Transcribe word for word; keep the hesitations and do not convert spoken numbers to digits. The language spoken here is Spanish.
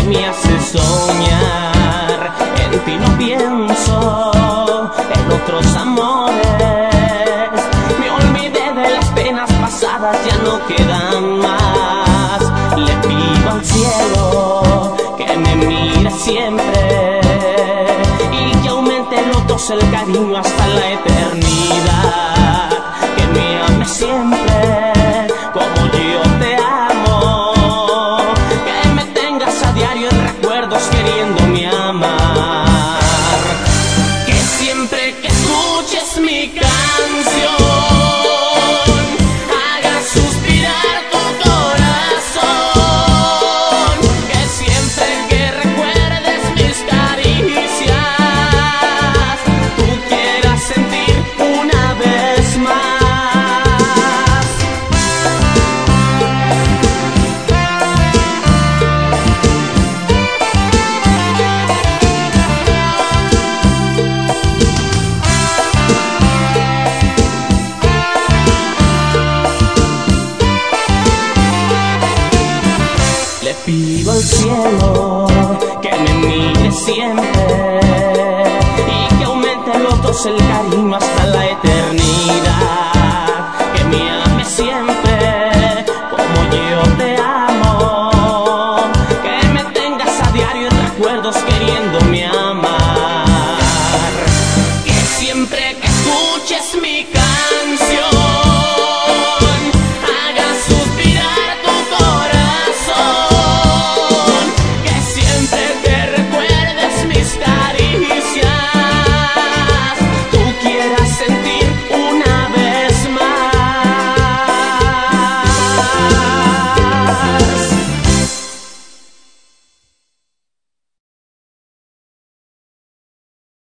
me hace soñar. En ti no pienso, en otros amores. Me olvidé de las penas pasadas, ya no quedan más. Le pido al cielo que me mire siempre y que aumente los dos el cariño hasta la eternidad. Que me ame siempre como yo te amo, que me tengas a diario en recuerdos queriéndome amar. Que siempre que escuches mi canción haga suspirar tu corazón. Que siempre que recuerdes mis caricias tú quieras sentir una vez más. Le pido al cielo que me mire siempre y que aumente los dos el cariño hasta